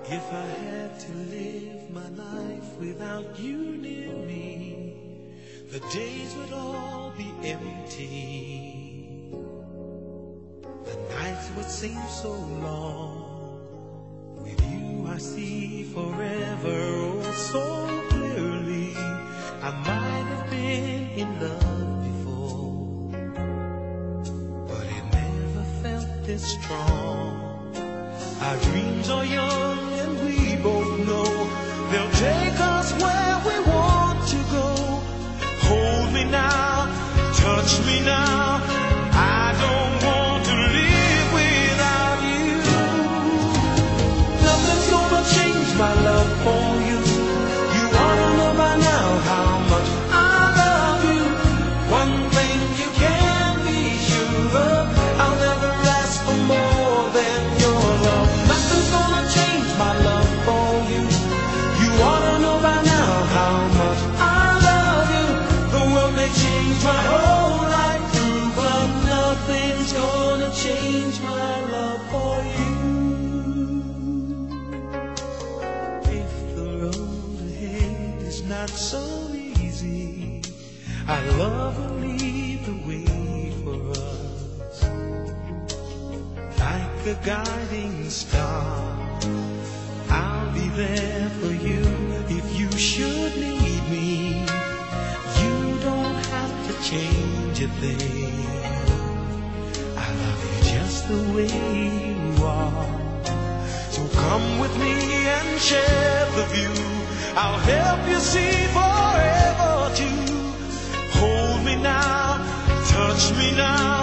If I had to live my life without you near me, the days would all be empty. The nights would seem so long. With you I see forever, oh so clearly. I might have been in love before, but it never felt this strong. Our dreams are young and we both know they'll take us where we want to go. Hold me now, touch me now, I don't want to live without you. Nothing's gonna change my love for you. You ought to know by now how much I love you. One thing you can be sure of, I'll never ask for more than your love. Nothing's gonna change my love for you. You ought to know by now how much I love you. The world may change my whole life through, but nothing's gonna change my love for you. If the road ahead is not so easy, our love will lead the way for us. Like a guiding star, I'll be there for you if you should need me. You don't have to change a thing. I love you just the way you are. So come with me and share the view. I'll help you see forever too. Hold me now, touch me now,